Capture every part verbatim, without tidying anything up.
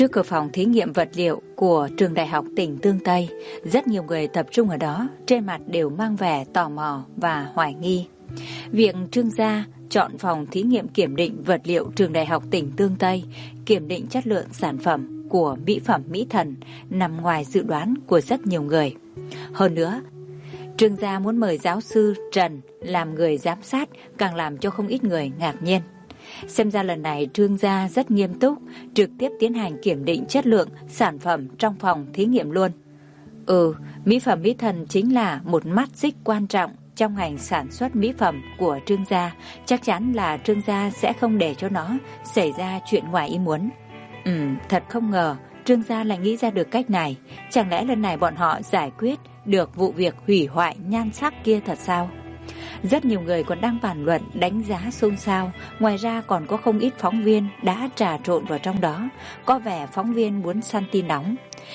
Trước cửa phòng thí nghiệm vật liệu của trường đại học tỉnh Tương Tây, rất nhiều người tập trung ở đó, trên mặt đều mang vẻ tò mò và hoài nghi. Việc Trương gia chọn phòng thí nghiệm kiểm định vật liệu trường đại học tỉnh Tương Tây, kiểm định chất lượng sản phẩm của mỹ phẩm Mỹ Thần nằm ngoài dự đoán của rất nhiều người. Hơn nữa, Trương gia muốn mời giáo sư Trần làm người giám sát càng làm cho không ít người ngạc nhiên. Xem ra lần này Trương gia rất nghiêm túc, trực tiếp tiến hành kiểm định chất lượng sản phẩm trong phòng thí nghiệm luôn. Ừ, mỹ phẩm Mỹ Thần chính là một mắt xích quan trọng trong ngành sản xuất mỹ phẩm của Trương gia. Chắc chắn là Trương gia sẽ không để cho nó xảy ra chuyện ngoài ý muốn. Ừ, thật không ngờ Trương gia lại nghĩ ra được cách này. Chẳng lẽ lần này bọn họ giải quyết được vụ việc hủy hoại nhan sắc kia thật sao? Rất nhiều người còn đang bàn luận, đánh giá xôn xao. Ngoài ra còn có không ít phóng viên đã trà trộn vào trong đó. Có vẻ phóng viên muốn săn tin nóng.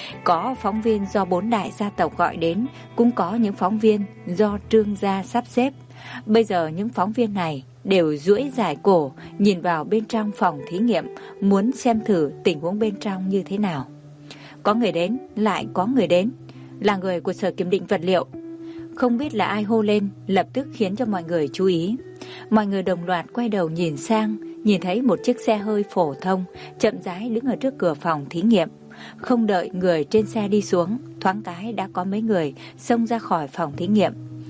Có phóng viên do bốn đại gia tộc gọi đến, cũng có những phóng viên do Trương gia sắp xếp. Bây giờ những phóng viên này đều duỗi dài cổ nhìn vào bên trong phòng thí nghiệm, muốn xem thử tình huống bên trong như thế nào. Có người đến, lại có người đến, là người của Sở Kiểm định Vật liệu. Không biết là ai hô lên, lập tức khiến cho mọi người chú ý. Mọi người đồng loạt quay đầu nhìn sang, nhìn thấy một chiếc xe hơi phổ thông chậm rãi đứng ở trước cửa phòng thí nghiệm. Không đợi người trên xe đi xuống, thoáng cái đã có mấy người xông ra khỏi phòng thí nghiệm.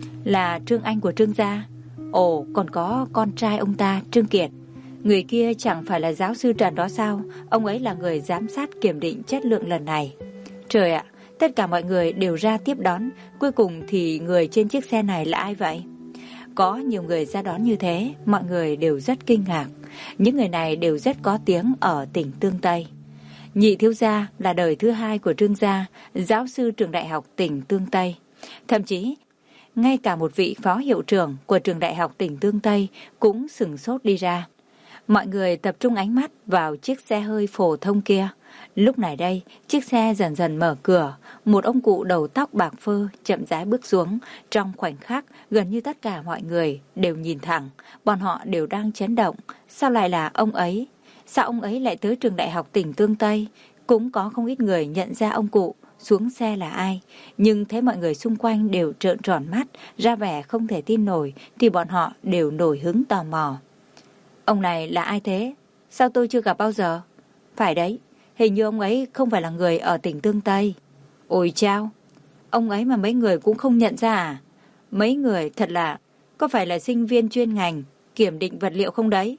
Là Trương Anh của Trương gia. Ồ, còn có con trai ông ta, Trương Kiệt. Người kia chẳng phải là giáo sư Trần đó sao? Ông ấy là người giám sát kiểm định chất lượng lần này. Trời ạ, tất cả mọi người đều ra tiếp đón. Cuối cùng thì người trên chiếc xe này là ai vậy? Có nhiều người ra đón như thế, mọi người đều rất kinh ngạc. Những người này đều rất có tiếng ở tỉnh Tương Tây. Nhị thiếu gia là đời thứ hai của Trương gia, giáo sư trường đại học tỉnh Tương Tây. Thậm chí, ngay cả một vị phó hiệu trưởng của trường đại học tỉnh Tương Tây cũng sửng sốt đi ra. Mọi người tập trung ánh mắt vào chiếc xe hơi phổ thông kia. Lúc này đây, chiếc xe dần dần mở cửa, một ông cụ đầu tóc bạc phơ chậm rãi bước xuống. Trong khoảnh khắc, gần như tất cả mọi người đều nhìn thẳng, bọn họ đều đang chấn động. Sao lại là ông ấy? Sao ông ấy lại tới trường đại học tỉnh Tương Tây? Cũng có không ít người nhận ra ông cụ xuống xe là ai, nhưng thấy mọi người xung quanh đều trợn tròn mắt, ra vẻ không thể tin nổi, thì bọn họ đều nổi hứng tò mò. Ông này là ai thế? Sao tôi chưa gặp bao giờ? Phải đấy, hình như ông ấy không phải là người ở tỉnh Tương Tây. Ôi chao, ông ấy mà mấy người cũng không nhận ra à? Mấy người thật là, có phải là sinh viên chuyên ngành kiểm định vật liệu không đấy?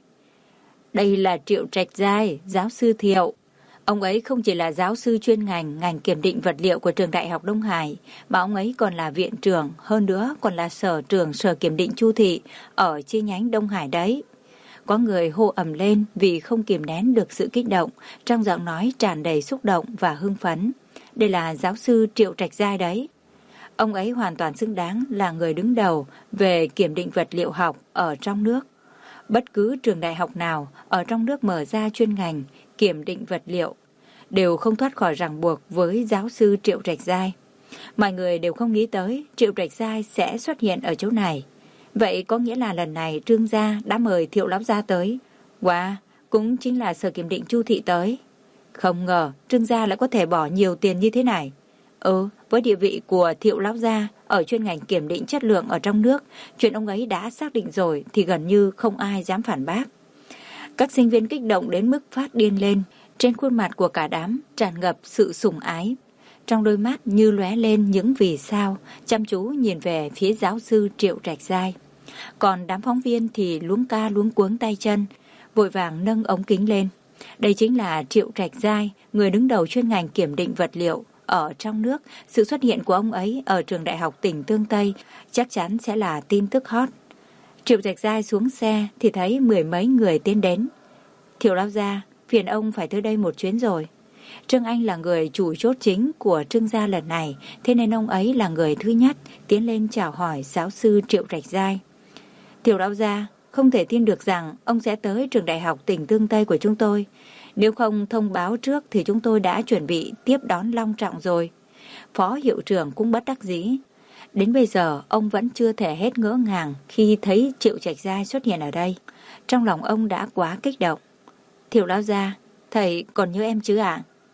Đây là Triệu Trạch Giai, giáo sư Thiệu. Ông ấy không chỉ là giáo sư chuyên ngành ngành kiểm định vật liệu của trường đại học Đông Hải, mà ông ấy còn là viện trưởng, hơn nữa còn là sở trưởng sở kiểm định Chu Thị ở chi nhánh Đông Hải đấy. Có người hô ầm lên vì không kìm nén được sự kích động, trong giọng nói tràn đầy xúc động và hưng phấn. Đây là giáo sư Triệu Trạch Giai đấy. Ông ấy hoàn toàn xứng đáng là người đứng đầu về kiểm định vật liệu học ở trong nước. Bất cứ trường đại học nào ở trong nước mở ra chuyên ngành kiểm định vật liệu đều không thoát khỏi ràng buộc với giáo sư Triệu Trạch Giai. Mọi người đều không nghĩ tới Triệu Trạch Giai sẽ xuất hiện ở chỗ này. Vậy có nghĩa là lần này Trương gia đã mời Thiệu lão gia tới. Wow, cũng chính là sở kiểm định Chu Thị tới. Không ngờ Trương gia lại có thể bỏ nhiều tiền như thế này. Ừ, với địa vị của Thiệu lão gia ở chuyên ngành kiểm định chất lượng ở trong nước, chuyện ông ấy đã xác định rồi thì gần như không ai dám phản bác. Các sinh viên kích động đến mức phát điên lên, trên khuôn mặt của cả đám tràn ngập sự sùng ái. Trong đôi mắt như lóe lên những vì sao, chăm chú nhìn về phía giáo sư Triệu Trạch Giai. Còn đám phóng viên thì luống ca luống cuống tay chân, vội vàng nâng ống kính lên. Đây chính là Triệu Trạch Giai, người đứng đầu chuyên ngành kiểm định vật liệu ở trong nước. Sự xuất hiện của ông ấy ở trường đại học tỉnh Tương Tây chắc chắn sẽ là tin tức hot. Triệu Trạch Giai xuống xe thì thấy mười mấy người tiến đến. Thiệu lão gia, phiền ông phải tới đây một chuyến rồi. Trương Anh là người chủ chốt chính của Trương gia lần này, thế nên ông ấy là người thứ nhất tiến lên chào hỏi giáo sư Triệu Trạch Giai. Thiệu lão gia, không thể tin được rằng ông sẽ tới trường đại học tỉnh Tương Tây của chúng tôi. Nếu không thông báo trước thì chúng tôi đã chuẩn bị tiếp đón long trọng rồi. Phó hiệu trưởng cũng bất đắc dĩ. Đến bây giờ ông vẫn chưa thể hết ngỡ ngàng khi thấy Triệu Trạch Giai xuất hiện ở đây. Trong lòng ông đã quá kích động. Thiệu lão gia, thầy còn nhớ em chứ ạ?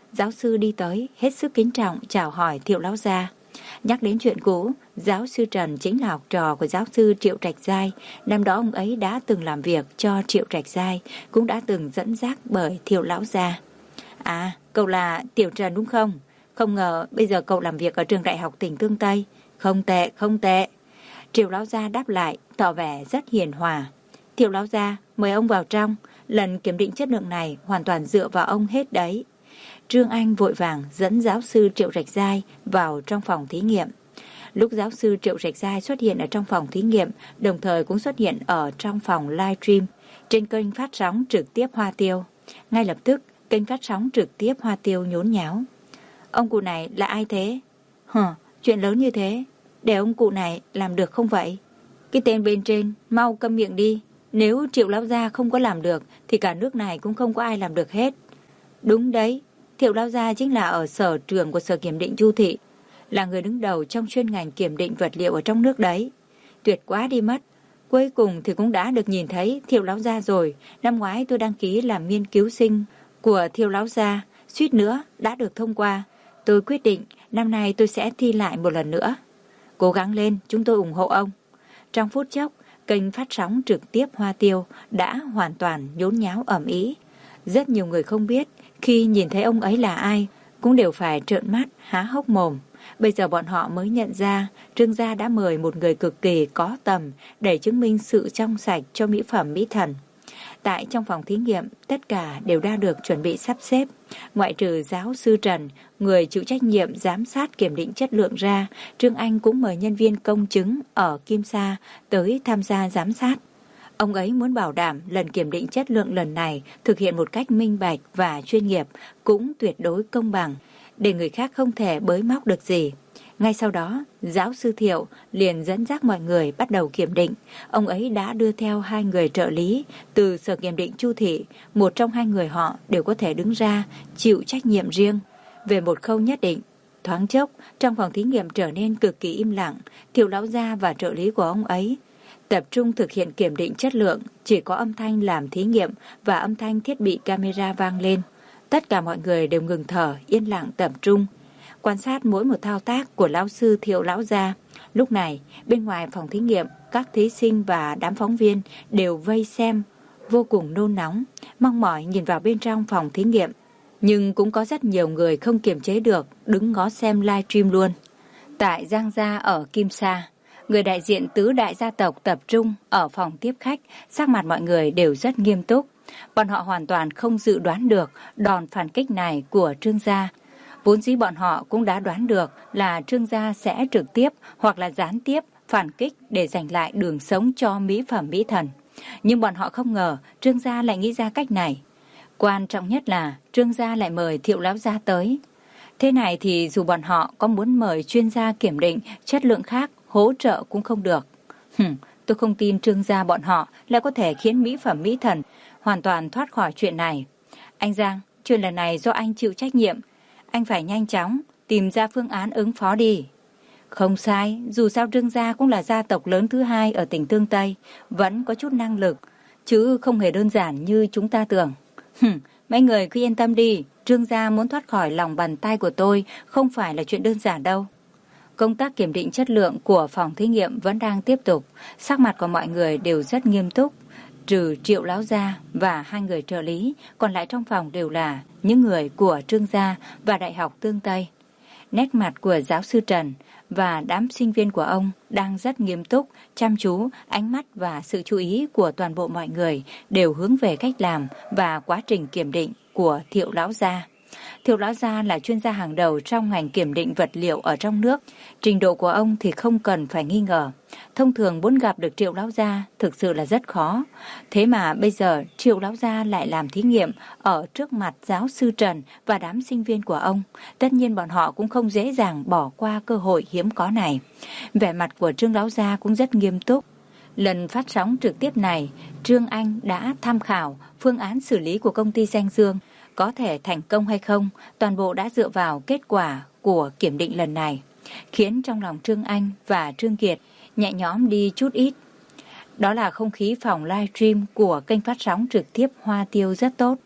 giáo sư đi tới, hết sức kính trọng chào hỏi Thiệu lão gia. Nhắc đến chuyện cũ, giáo sư Trần chính là học trò của giáo sư Triệu Trạch Giai. Năm đó ông ấy đã từng làm việc cho Triệu Trạch Giai, cũng đã từng dẫn dắt bởi Thiệu lão gia. À, cậu là Tiểu Trần đúng không? Không ngờ bây giờ cậu làm việc ở trường đại học tỉnh Tương Tây. Không tệ, không tệ. Triệu lão gia đáp lại, tỏ vẻ rất hiền hòa. Thiệu lão gia, mời ông vào trong. Lần kiểm định chất lượng này hoàn toàn dựa vào ông hết đấy. Trương Anh vội vàng dẫn giáo sư Triệu Trạch Giai vào trong phòng thí nghiệm. Lúc giáo sư Triệu Trạch Giai xuất hiện ở trong phòng thí nghiệm, đồng thời cũng xuất hiện ở trong phòng livestream trên kênh phát sóng trực tiếp Hoa Tiêu. Ngay lập tức, kênh phát sóng trực tiếp Hoa Tiêu nhốn nháo. Ông cụ này là ai thế? Hờ, chuyện lớn như thế, để ông cụ này làm được không vậy? Cái tên bên trên, mau câm miệng đi. Nếu Triệu lão gia không có làm được, thì cả nước này cũng không có ai làm được hết. Đúng đấy, Thiệu lão gia chính là ở sở trưởng của sở kiểm định Chu Thị, là người đứng đầu trong chuyên ngành kiểm định vật liệu ở trong nước đấy. Tuyệt quá đi mất. Cuối cùng thì cũng đã được nhìn thấy Thiệu lão gia rồi. Năm ngoái tôi đăng ký làm nghiên cứu sinh của Thiệu lão gia, suýt nữa đã được thông qua. Tôi quyết định năm nay tôi sẽ thi lại một lần nữa. Cố gắng lên, chúng tôi ủng hộ ông. Trong phút chốc, kênh phát sóng trực tiếp Hoa Tiêu đã hoàn toàn nhốn nháo ầm ĩ. Rất nhiều người không biết, khi nhìn thấy ông ấy là ai, cũng đều phải trợn mắt, há hốc mồm. Bây giờ bọn họ mới nhận ra Trương gia đã mời một người cực kỳ có tầm để chứng minh sự trong sạch cho mỹ phẩm mỹ thần. Tại trong phòng thí nghiệm, tất cả đều đã được chuẩn bị sắp xếp. Ngoại trừ giáo sư Trần, người chịu trách nhiệm giám sát kiểm định chất lượng ra, Trương Anh cũng mời nhân viên công chứng ở Kim Sa tới tham gia giám sát. Ông ấy muốn bảo đảm lần kiểm định chất lượng lần này thực hiện một cách minh bạch và chuyên nghiệp, cũng tuyệt đối công bằng, để người khác không thể bới móc được gì. Ngay sau đó, giáo sư Thiệu liền dẫn dắt mọi người bắt đầu kiểm định. Ông ấy đã đưa theo hai người trợ lý từ sở kiểm định Chu Thị. Một trong hai người họ đều có thể đứng ra chịu trách nhiệm riêng về một khâu nhất định. Thoáng chốc, trong phòng thí nghiệm trở nên cực kỳ im lặng. Thiệu lão gia và trợ lý của ông ấy tập trung thực hiện kiểm định chất lượng, chỉ có âm thanh làm thí nghiệm và âm thanh thiết bị camera vang lên. Tất cả mọi người đều ngừng thở, yên lặng tập trung, quan sát mỗi một thao tác của lão sư Thiệu lão gia. Lúc này, bên ngoài phòng thí nghiệm, các thí sinh và đám phóng viên đều vây xem, vô cùng nôn nóng, mong mỏi nhìn vào bên trong phòng thí nghiệm. Nhưng cũng có rất nhiều người không kiềm chế được, đứng ngó xem livestream luôn. Tại Giang Gia ở Kim Sa, người đại diện tứ đại gia tộc tập trung ở phòng tiếp khách, sắc mặt mọi người đều rất nghiêm túc. Bọn họ hoàn toàn không dự đoán được đòn phản kích này của Trương gia. Vốn dĩ bọn họ cũng đã đoán được là Trương gia sẽ trực tiếp hoặc là gián tiếp phản kích để giành lại đường sống cho mỹ phẩm mỹ thần. Nhưng bọn họ không ngờ Trương gia lại nghĩ ra cách này. Quan trọng nhất là Trương gia lại mời Thiệu lão gia tới. Thế này thì dù bọn họ có muốn mời chuyên gia kiểm định chất lượng khác hỗ trợ cũng không được. Hừm, tôi không tin Trương gia bọn họ lại có thể khiến mỹ phẩm mỹ thần hoàn toàn thoát khỏi chuyện này. Anh Giang, chuyện lần này do anh chịu trách nhiệm. Anh phải nhanh chóng tìm ra phương án ứng phó đi. Không sai, dù sao Trương gia cũng là gia tộc lớn thứ hai ở tỉnh Tương Tây, vẫn có chút năng lực, chứ không hề đơn giản như chúng ta tưởng. Hừm, mấy người cứ yên tâm đi, Trương gia muốn thoát khỏi lòng bàn tay của tôi không phải là chuyện đơn giản đâu. Công tác kiểm định chất lượng của phòng thí nghiệm vẫn đang tiếp tục, sắc mặt của mọi người đều rất nghiêm túc. Trừ Triệu lão gia và hai người trợ lý, còn lại trong phòng đều là những người của Trương gia và Đại học Tương Tây. Nét mặt của giáo sư Trần và đám sinh viên của ông đang rất nghiêm túc, chăm chú, ánh mắt và sự chú ý của toàn bộ mọi người đều hướng về cách làm và quá trình kiểm định của Thiệu lão gia. Thiệu lão gia là chuyên gia hàng đầu trong ngành kiểm định vật liệu ở trong nước. Trình độ của ông thì không cần phải nghi ngờ. Thông thường muốn gặp được Triệu lão gia thực sự là rất khó. Thế mà bây giờ Triệu lão gia lại làm thí nghiệm ở trước mặt giáo sư Trần và đám sinh viên của ông. Tất nhiên bọn họ cũng không dễ dàng bỏ qua cơ hội hiếm có này. Vẻ mặt của Trương lão gia cũng rất nghiêm túc. Lần phát sóng trực tiếp này, Trương Anh đã tham khảo phương án xử lý của công ty Danh Dương. Có thể thành công hay không, toàn bộ đã dựa vào kết quả của kiểm định lần này, khiến trong lòng Trương Anh và Trương Kiệt nhẹ nhõm đi chút ít. Đó là không khí phòng livestream của kênh phát sóng trực tiếp Hoa Tiêu rất tốt.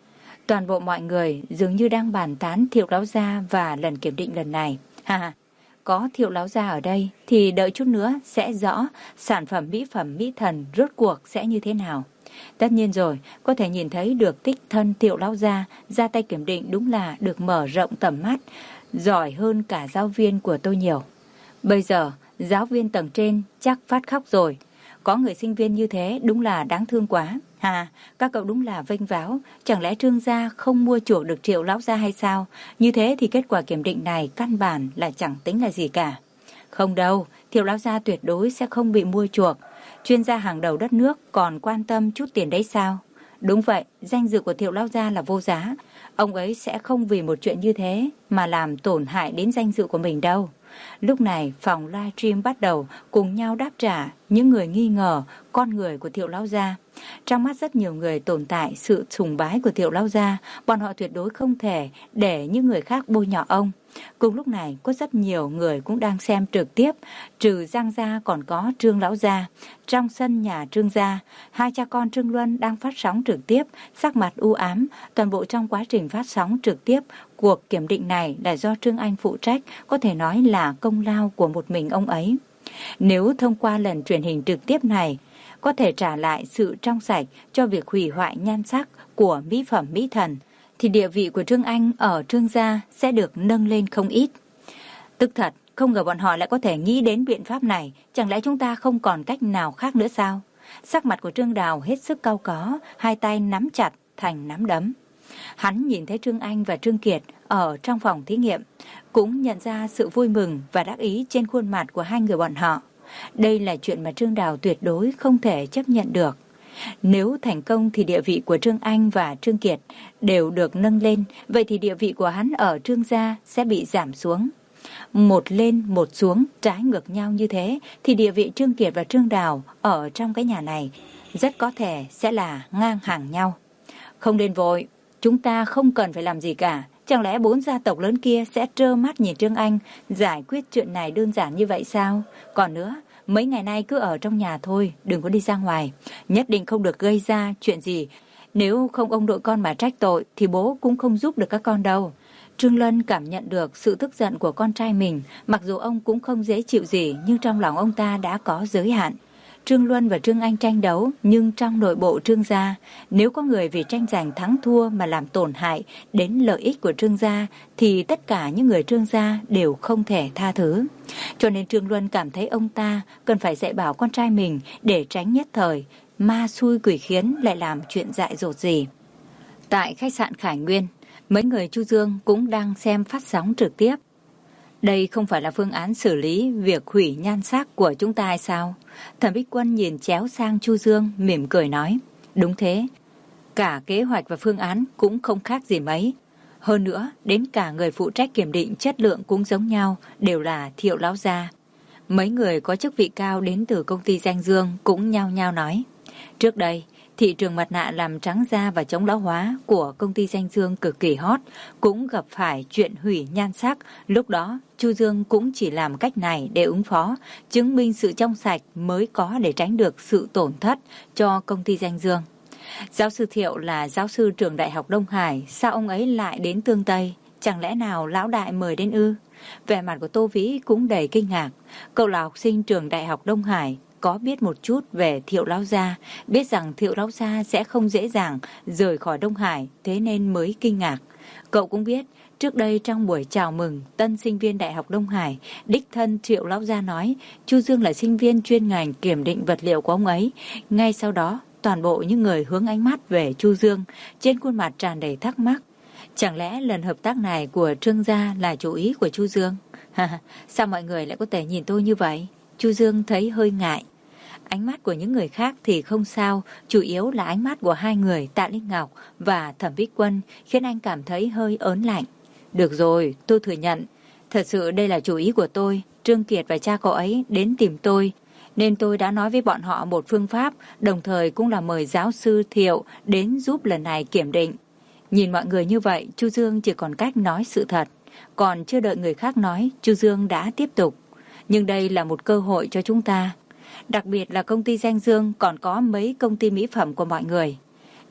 Toàn bộ mọi người dường như đang bàn tán Thiệu lão gia và lần kiểm định lần này. Ha ha, có Thiệu lão gia ở đây thì đợi chút nữa sẽ rõ sản phẩm mỹ phẩm mỹ thần rốt cuộc sẽ như thế nào. Tất nhiên rồi, có thể nhìn thấy được tích thân Thiệu lão gia ra tay kiểm định đúng là được mở rộng tầm mắt, giỏi hơn cả giáo viên của tôi nhiều. Bây giờ, giáo viên tầng trên chắc phát khóc rồi. Có người sinh viên như thế đúng là đáng thương quá. Hà, các cậu đúng là vênh váo. Chẳng lẽ Trương gia không mua chuộc được Triệu lão gia hay sao? Như thế thì kết quả kiểm định này căn bản là chẳng tính là gì cả. Không đâu, Thiệu lão gia tuyệt đối sẽ không bị mua chuộc. Chuyên gia hàng đầu đất nước còn quan tâm chút tiền đấy sao? Đúng vậy, danh dự của Thiệu lão gia là vô giá. Ông ấy sẽ không vì một chuyện như thế mà làm tổn hại đến danh dự của mình đâu. Lúc này phòng livestream bắt đầu cùng nhau đáp trả những người nghi ngờ con người của Thiệu lão gia. Trong mắt rất nhiều người tồn tại sự sùng bái của Thiệu lão gia, bọn họ tuyệt đối không thể để những người khác bôi nhọ ông. Cùng lúc này có rất nhiều người cũng đang xem trực tiếp, trừ Giang gia còn có Trương lão gia. Trong sân nhà Trương gia, hai cha con Trương Luân đang phát sóng trực tiếp, sắc mặt u ám. Toàn bộ trong quá trình phát sóng trực tiếp, cuộc kiểm định này là do Trương Anh phụ trách, có thể nói là công lao của một mình ông ấy. Nếu thông qua lần truyền hình trực tiếp này, có thể trả lại sự trong sạch cho việc hủy hoại nhan sắc của mỹ phẩm mỹ thần, thì địa vị của Trương Anh ở Trương gia sẽ được nâng lên không ít. Tức thật, không ngờ bọn họ lại có thể nghĩ đến biện pháp này, chẳng lẽ chúng ta không còn cách nào khác nữa sao? Sắc mặt của Trương Đào hết sức cau có, hai tay nắm chặt thành nắm đấm. Hắn nhìn thấy Trương Anh và Trương Kiệt ở trong phòng thí nghiệm, cũng nhận ra sự vui mừng và đắc ý trên khuôn mặt của hai người bọn họ. Đây là chuyện mà Trương Đào tuyệt đối không thể chấp nhận được. Nếu thành công thì địa vị của Trương Anh và Trương Kiệt đều được nâng lên, vậy thì địa vị của hắn ở Trương gia sẽ bị giảm xuống. Một lên một xuống trái ngược nhau như thế thì địa vị Trương Kiệt và Trương Đào ở trong cái nhà này rất có thể sẽ là ngang hàng nhau. Không nên vội, chúng ta không cần phải làm gì cả. Chẳng lẽ bốn gia tộc lớn kia sẽ trơ mắt nhìn Trương Anh giải quyết chuyện này đơn giản như vậy sao? Còn nữa, mấy ngày nay cứ ở trong nhà thôi, đừng có đi ra ngoài. Nhất định không được gây ra chuyện gì. Nếu không ông nội con mà trách tội thì bố cũng không giúp được các con đâu. Trương Luân cảm nhận được sự tức giận của con trai mình. Mặc dù ông cũng không dễ chịu gì, nhưng trong lòng ông ta đã có giới hạn. Trương Luân và Trương Anh tranh đấu, nhưng trong nội bộ Trương gia, nếu có người vì tranh giành thắng thua mà làm tổn hại đến lợi ích của Trương gia, thì tất cả những người Trương gia đều không thể tha thứ. Cho nên Trương Luân cảm thấy ông ta cần phải dạy bảo con trai mình để tránh nhất thời ma xui quỷ khiến lại làm chuyện dại dột gì. Tại khách sạn Khải Nguyên, mấy người Chu Dương cũng đang xem phát sóng trực tiếp. Đây không phải là phương án xử lý việc hủy nhan sắc của chúng ta hay sao? Thẩm Bích Quân nhìn chéo sang Chu Dương, mỉm cười nói. Đúng thế, cả kế hoạch và phương án cũng không khác gì mấy. Hơn nữa, đến cả người phụ trách kiểm định chất lượng cũng giống nhau, đều là Thiệu lão gia. Mấy người có chức vị cao đến từ công ty Danh Dương cũng nhao nhao nói. Trước đây, thị trường mặt nạ làm trắng da và chống lão hóa của công ty Danh Dương cực kỳ hot, cũng gặp phải chuyện hủy nhan sắc. Lúc đó, Chu Dương cũng chỉ làm cách này để ứng phó, chứng minh sự trong sạch mới có để tránh được sự tổn thất cho công ty Danh Dương. Giáo sư Thiệu là giáo sư trường Đại học Đông Hải, sao ông ấy lại đến Tương Tây? Chẳng lẽ nào lão đại mời đến ư? Vẻ mặt của Tô Vĩ cũng đầy kinh ngạc. Cậu là học sinh trường Đại học Đông Hải, có biết một chút về Thiệu lão gia, biết rằng Thiệu lão gia sẽ không dễ dàng rời khỏi Đông Hải, thế nên mới kinh ngạc. Cậu cũng biết, trước đây trong buổi chào mừng tân sinh viên Đại học Đông Hải, đích thân Thiệu lão gia nói Chu Dương là sinh viên chuyên ngành kiểm định vật liệu của ông ấy. Ngay sau đó, toàn bộ những người hướng ánh mắt về Chu Dương, trên khuôn mặt tràn đầy thắc mắc. Chẳng lẽ lần hợp tác này của Trương gia là chủ ý của Chu Dương? Sao mọi người lại có thể nhìn tôi như vậy? Chu Dương thấy hơi ngại. Ánh mắt của những người khác thì không sao, chủ yếu là ánh mắt của hai người Tạ Linh Ngọc và Thẩm Bích Quân khiến anh cảm thấy hơi ớn lạnh. Được rồi, tôi thừa nhận, thật sự đây là chủ ý của tôi. Trương Kiệt và cha cậu ấy đến tìm tôi, nên tôi đã nói với bọn họ một phương pháp, đồng thời cũng là mời giáo sư Thiệu đến giúp lần này kiểm định. Nhìn mọi người như vậy, Chu Dương chỉ còn cách nói sự thật. Còn chưa đợi người khác nói, Chu Dương đã tiếp tục. Nhưng đây là một cơ hội cho chúng ta. Đặc biệt là công ty Danh Dương còn có mấy công ty mỹ phẩm của mọi người.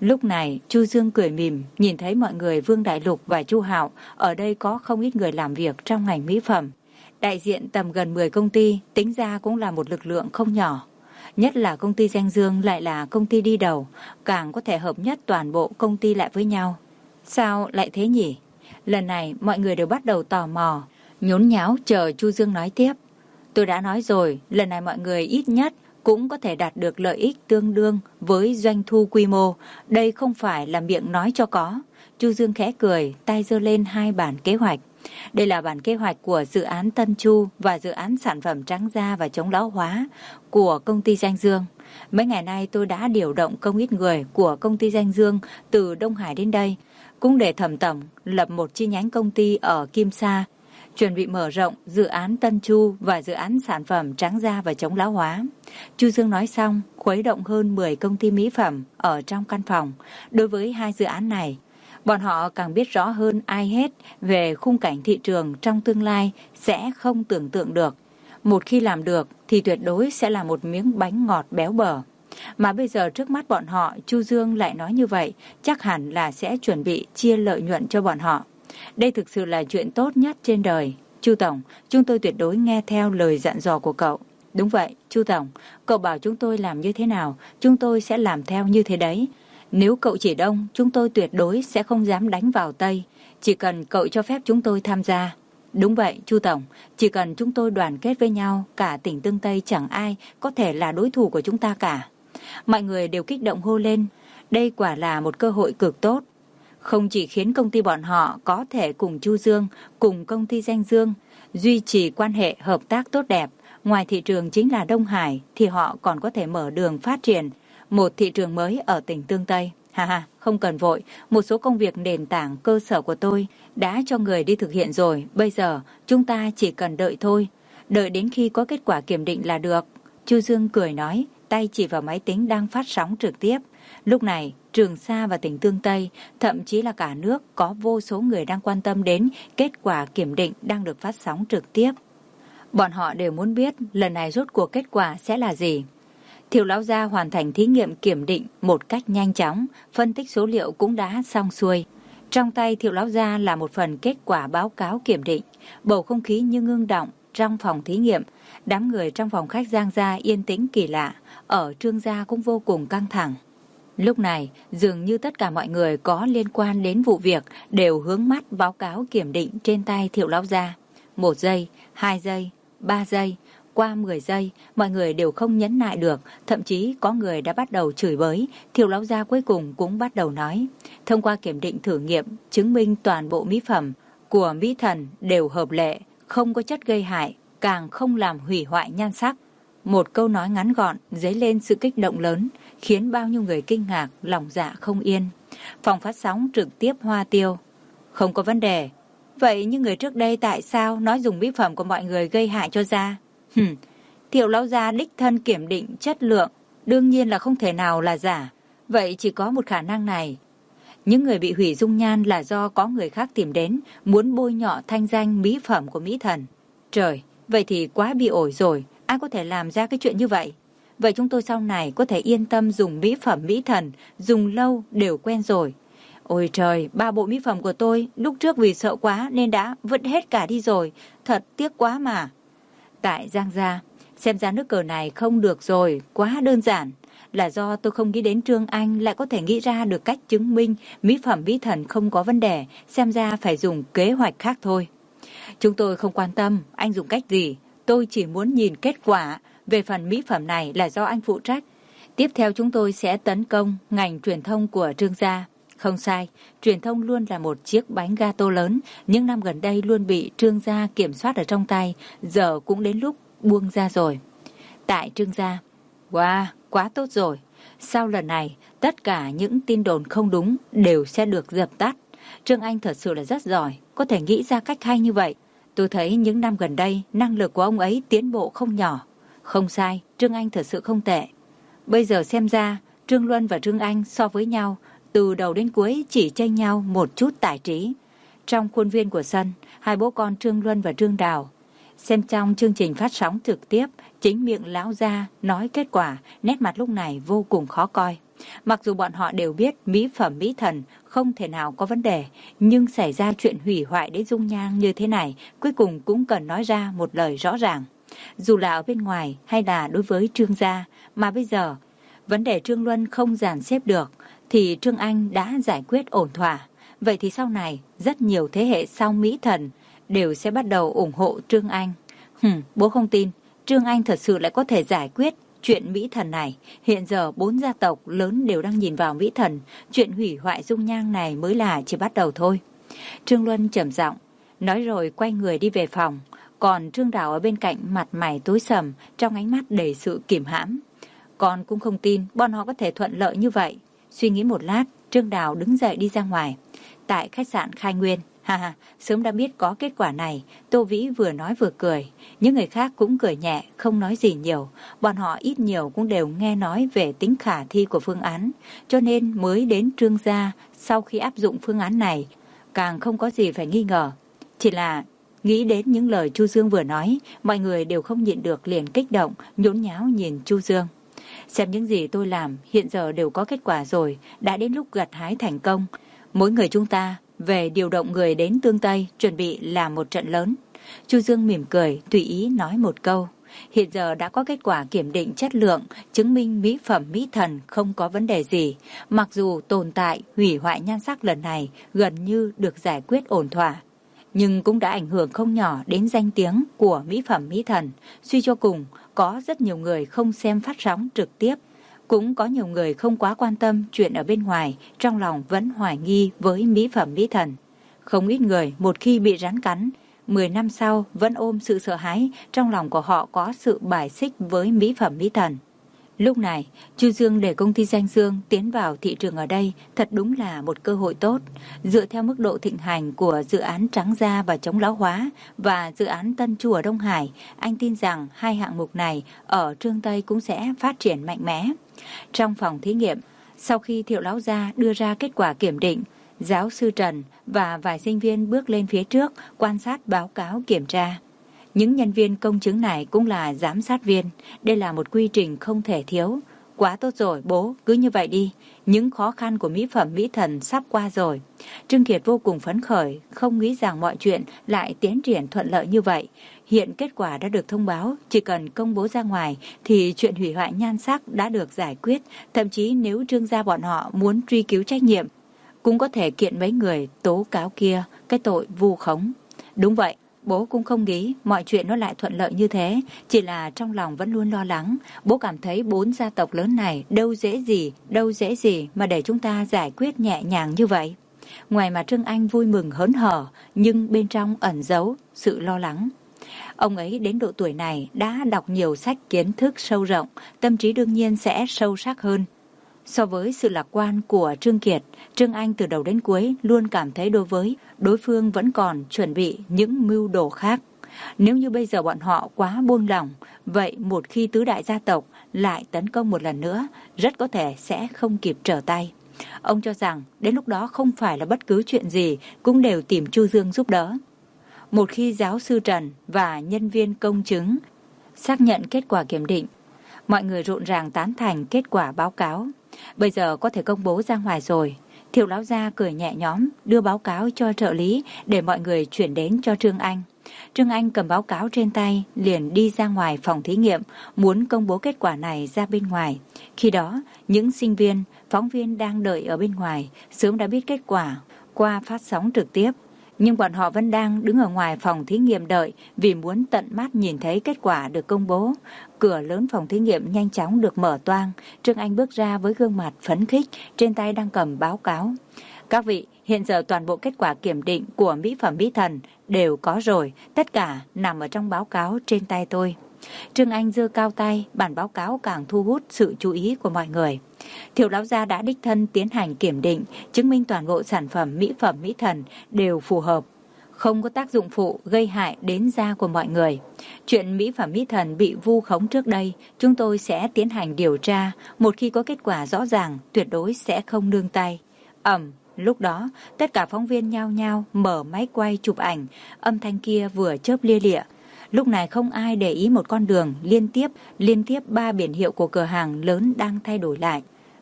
Lúc này, Chu Dương cười mỉm, nhìn thấy mọi người Vương Đại Lục và Chu Hạo, ở đây có không ít người làm việc trong ngành mỹ phẩm. Đại diện tầm gần mười công ty, tính ra cũng là một lực lượng không nhỏ. Nhất là công ty Danh Dương lại là công ty đi đầu, càng có thể hợp nhất toàn bộ công ty lại với nhau. Sao lại thế nhỉ? Lần này mọi người đều bắt đầu tò mò, nhốn nháo chờ Chu Dương nói tiếp. Tôi đã nói rồi, lần này mọi người ít nhất cũng có thể đạt được lợi ích tương đương với doanh thu quy mô. Đây không phải là miệng nói cho có. Chu Dương khẽ cười, tay giơ lên hai bản kế hoạch. Đây là bản kế hoạch của dự án Tân Chu và dự án sản phẩm trắng da và chống lão hóa của công ty Danh Dương. Mấy ngày nay tôi đã điều động không ít người của công ty Danh Dương từ Đông Hải đến đây, cũng để thẩm tổng lập một chi nhánh công ty ở Kim Sa, chuẩn bị mở rộng dự án Tân Chu và dự án sản phẩm trắng da và chống lão hóa. Chu Dương nói xong, khuấy động hơn mười công ty mỹ phẩm ở trong căn phòng. Đối với hai dự án này, bọn họ càng biết rõ hơn ai hết về khung cảnh thị trường trong tương lai sẽ không tưởng tượng được. Một khi làm được thì tuyệt đối sẽ là một miếng bánh ngọt béo bở. Mà bây giờ trước mắt bọn họ, Chu Dương lại nói như vậy, chắc hẳn là sẽ chuẩn bị chia lợi nhuận cho bọn họ. Đây thực sự là chuyện tốt nhất trên đời. Chu Tổng, chúng tôi tuyệt đối nghe theo lời dặn dò của cậu. Đúng vậy, Chu Tổng, cậu bảo chúng tôi làm như thế nào, chúng tôi sẽ làm theo như thế đấy. Nếu cậu chỉ Đông, chúng tôi tuyệt đối sẽ không dám đánh vào Tây. Chỉ cần cậu cho phép chúng tôi tham gia. Đúng vậy, Chu Tổng, chỉ cần chúng tôi đoàn kết với nhau, cả tỉnh Tương Tây chẳng ai có thể là đối thủ của chúng ta cả. Mọi người đều kích động hô lên. Đây quả là một cơ hội cực tốt. Không chỉ khiến công ty bọn họ có thể cùng Chu Dương, cùng công ty Danh Dương duy trì quan hệ hợp tác tốt đẹp, ngoài thị trường chính là Đông Hải thì họ còn có thể mở đường phát triển một thị trường mới ở tỉnh Tương Tây. Ha ha, không cần vội, một số công việc nền tảng cơ sở của tôi đã cho người đi thực hiện rồi, bây giờ chúng ta chỉ cần đợi thôi, đợi đến khi có kết quả kiểm định là được. Chu Dương cười nói, tay chỉ vào máy tính đang phát sóng trực tiếp. Lúc này, Trường Sa và tỉnh Tương Tây, thậm chí là cả nước, có vô số người đang quan tâm đến kết quả kiểm định đang được phát sóng trực tiếp. Bọn họ đều muốn biết lần này rốt cuộc kết quả sẽ là gì. Thiệu lão gia hoàn thành thí nghiệm kiểm định một cách nhanh chóng, phân tích số liệu cũng đã xong xuôi. Trong tay Thiệu lão gia là một phần kết quả báo cáo kiểm định. Bầu không khí như ngưng động trong phòng thí nghiệm. Đám người trong phòng khách Giang gia yên tĩnh kỳ lạ, ở Trương gia cũng vô cùng căng thẳng. Lúc này, dường như tất cả mọi người có liên quan đến vụ việc đều hướng mắt báo cáo kiểm định trên tay Thiệu lão gia. Một giây, hai giây, ba giây, qua mười giây, mọi người đều không nhẫn nại được, thậm chí có người đã bắt đầu chửi bới. Thiệu lão gia cuối cùng cũng bắt đầu nói, thông qua kiểm định thử nghiệm, chứng minh toàn bộ mỹ phẩm của Mỹ Thần đều hợp lệ, không có chất gây hại, càng không làm hủy hoại nhan sắc. Một câu nói ngắn gọn dấy lên sự kích động lớn, khiến bao nhiêu người kinh ngạc, lòng dạ không yên. Phòng phát sóng trực tiếp Hoa Tiêu. Không có vấn đề. Vậy như người trước đây tại sao nói dùng mỹ phẩm của mọi người gây hại cho da? Hừm, Thiệu lão gia đích thân kiểm định chất lượng, đương nhiên là không thể nào là giả. Vậy chỉ có một khả năng này. Những người bị hủy dung nhan là do có người khác tìm đến, muốn bôi nhọ thanh danh mỹ phẩm của Mỹ Thần. Trời, vậy thì quá bị ổi rồi, ai có thể làm ra cái chuyện như vậy? Vậy chúng tôi sau này có thể yên tâm dùng mỹ phẩm Mỹ Thần, dùng lâu đều quen rồi. Ôi trời, ba bộ mỹ phẩm của tôi lúc trước vì sợ quá nên đã vứt hết cả đi rồi, thật tiếc quá mà. Tại Giang gia, xem ra nước cờ này không được rồi, quá đơn giản. Là do tôi không nghĩ đến Trương Anh lại có thể nghĩ ra được cách chứng minh mỹ phẩm Mỹ Thần không có vấn đề, xem ra phải dùng kế hoạch khác thôi. Chúng tôi không quan tâm anh dùng cách gì, tôi chỉ muốn nhìn kết quả. Về phần mỹ phẩm này là do anh phụ trách. Tiếp theo chúng tôi sẽ tấn công ngành truyền thông của Trương gia. Không sai, truyền thông luôn là một chiếc bánh gato lớn, những năm gần đây luôn bị Trương gia kiểm soát ở trong tay, giờ cũng đến lúc buông ra rồi. Tại Trương gia, wow, quá tốt rồi. Sau lần này, tất cả những tin đồn không đúng đều sẽ được dập tắt. Trương Anh thật sự là rất giỏi, có thể nghĩ ra cách hay như vậy. Tôi thấy những năm gần đây, năng lực của ông ấy tiến bộ không nhỏ. Không sai, Trương Anh thật sự không tệ. Bây giờ xem ra, Trương Luân và Trương Anh so với nhau, từ đầu đến cuối chỉ chênh nhau một chút tài trí. Trong khuôn viên của sân, hai bố con Trương Luân và Trương Đào xem trong chương trình phát sóng trực tiếp, chính miệng lão gia nói kết quả, nét mặt lúc này vô cùng khó coi. Mặc dù bọn họ đều biết mỹ phẩm mỹ thần không thể nào có vấn đề, nhưng xảy ra chuyện hủy hoại đến dung nhan như thế này, cuối cùng cũng cần nói ra một lời rõ ràng. Dù là ở bên ngoài hay là đối với Trương gia, mà bây giờ vấn đề Trương Luân không dàn xếp được thì Trương Anh đã giải quyết ổn thỏa. Vậy thì sau này rất nhiều thế hệ sau mỹ thần đều sẽ bắt đầu ủng hộ Trương Anh. Hừm, bố không tin Trương Anh thật sự lại có thể giải quyết chuyện mỹ thần này. Hiện giờ bốn gia tộc lớn đều đang nhìn vào mỹ thần, chuyện hủy hoại dung nhan này mới là chỉ bắt đầu thôi. Trương Luân trầm giọng nói rồi quay người đi về phòng. Còn Trương Đào ở bên cạnh mặt mày tối sầm, trong ánh mắt đầy sự kìm hãm. Con cũng không tin bọn họ có thể thuận lợi như vậy. Suy nghĩ một lát, Trương Đào đứng dậy đi ra ngoài. Tại khách sạn Khai Nguyên, ha ha, sớm đã biết có kết quả này. Tô Vĩ vừa nói vừa cười. Những người khác cũng cười nhẹ, không nói gì nhiều. Bọn họ ít nhiều cũng đều nghe nói về tính khả thi của phương án, cho nên mới đến Trương gia. Sau khi áp dụng phương án này, càng không có gì phải nghi ngờ. Chỉ là nghĩ đến những lời Chu Dương vừa nói, mọi người đều không nhịn được liền kích động, nhốn nháo nhìn Chu Dương. Xem những gì tôi làm hiện giờ đều có kết quả rồi, đã đến lúc gặt hái thành công. Mỗi người chúng ta về điều động người đến Tương Tây, chuẩn bị làm một trận lớn. Chu Dương mỉm cười, tùy ý nói một câu. Hiện giờ đã có kết quả kiểm định chất lượng, chứng minh mỹ phẩm mỹ thần không có vấn đề gì. Mặc dù tồn tại hủy hoại nhan sắc lần này gần như được giải quyết ổn thỏa, nhưng cũng đã ảnh hưởng không nhỏ đến danh tiếng của mỹ phẩm mỹ thần. Suy cho cùng, có rất nhiều người không xem phát sóng trực tiếp, cũng có nhiều người không quá quan tâm chuyện ở bên ngoài, trong lòng vẫn hoài nghi với mỹ phẩm mỹ thần. Không ít người một khi bị rắn cắn, mười năm sau vẫn ôm sự sợ hãi, trong lòng của họ có sự bài xích với mỹ phẩm mỹ thần. Lúc này, Chu Dương để công ty Danh Dương tiến vào thị trường ở đây thật đúng là một cơ hội tốt. Dựa theo mức độ thịnh hành của dự án Trắng Da và Chống Lão Hóa và dự án Tân Chu ở Đông Hải, anh tin rằng hai hạng mục này ở Trương Tây cũng sẽ phát triển mạnh mẽ. Trong phòng thí nghiệm, sau khi Thiệu Lão Gia đưa ra kết quả kiểm định, giáo sư Trần và vài sinh viên bước lên phía trước quan sát báo cáo kiểm tra. Những nhân viên công chứng này cũng là giám sát viên. Đây là một quy trình không thể thiếu. Quá tốt rồi bố, cứ như vậy đi. Những khó khăn của mỹ phẩm mỹ thần sắp qua rồi. Trương Kiệt vô cùng phấn khởi, không nghĩ rằng mọi chuyện lại tiến triển thuận lợi như vậy. Hiện kết quả đã được thông báo, chỉ cần công bố ra ngoài thì chuyện hủy hoại nhan sắc đã được giải quyết. Thậm chí nếu Trương gia bọn họ muốn truy cứu trách nhiệm, cũng có thể kiện mấy người tố cáo kia cái tội vu khống. Đúng vậy. Bố cũng không nghĩ mọi chuyện nó lại thuận lợi như thế, chỉ là trong lòng vẫn luôn lo lắng. Bố cảm thấy bốn gia tộc lớn này đâu dễ gì, đâu dễ gì mà để chúng ta giải quyết nhẹ nhàng như vậy. Ngoài mà Trương Anh vui mừng hớn hở, nhưng bên trong ẩn giấu sự lo lắng. Ông ấy đến độ tuổi này đã đọc nhiều sách kiến thức sâu rộng, tâm trí đương nhiên sẽ sâu sắc hơn. So với sự lạc quan của Trương Kiệt, Trương Anh từ đầu đến cuối luôn cảm thấy đối với đối phương vẫn còn chuẩn bị những mưu đồ khác. Nếu như bây giờ bọn họ quá buông lỏng, vậy một khi tứ đại gia tộc lại tấn công một lần nữa, rất có thể sẽ không kịp trở tay. Ông cho rằng đến lúc đó không phải là bất cứ chuyện gì cũng đều tìm Chu Dương giúp đỡ. Một khi giáo sư Trần và nhân viên công chứng xác nhận kết quả kiểm định, mọi người rộn ràng tán thành kết quả báo cáo. Bây giờ có thể công bố ra ngoài rồi. Thiệu Lão Gia cười nhẹ nhõm đưa báo cáo cho trợ lý để mọi người chuyển đến cho Trương Anh. Trương Anh cầm báo cáo trên tay liền đi ra ngoài phòng thí nghiệm, muốn công bố kết quả này ra bên ngoài. Khi đó, những sinh viên, phóng viên đang đợi ở bên ngoài sớm đã biết kết quả qua phát sóng trực tiếp. Nhưng bọn họ vẫn đang đứng ở ngoài phòng thí nghiệm đợi vì muốn tận mắt nhìn thấy kết quả được công bố. Cửa lớn phòng thí nghiệm nhanh chóng được mở toang. Trương Anh bước ra với gương mặt phấn khích, trên tay đang cầm báo cáo. Các vị, hiện giờ toàn bộ kết quả kiểm định của mỹ phẩm mỹ thần đều có rồi. Tất cả nằm ở trong báo cáo trên tay tôi. Trương Anh giơ cao tay, bản báo cáo càng thu hút sự chú ý của mọi người. Thiệu Lão Gia đã đích thân tiến hành kiểm định, chứng minh toàn bộ sản phẩm mỹ phẩm mỹ thần đều phù hợp, không có tác dụng phụ gây hại đến da của mọi người. Chuyện mỹ phẩm mỹ thần bị vu khống trước đây, chúng tôi sẽ tiến hành điều tra. Một khi có kết quả rõ ràng, tuyệt đối sẽ không nương tay. Ầm, lúc đó, tất cả phóng viên nhao nhao mở máy quay chụp ảnh, âm thanh kia vừa chớp lia lịa. Lúc này không ai để ý một con đường liên tiếp, liên tiếp ba biển hiệu của cửa hàng lớn đang thay đổi lại.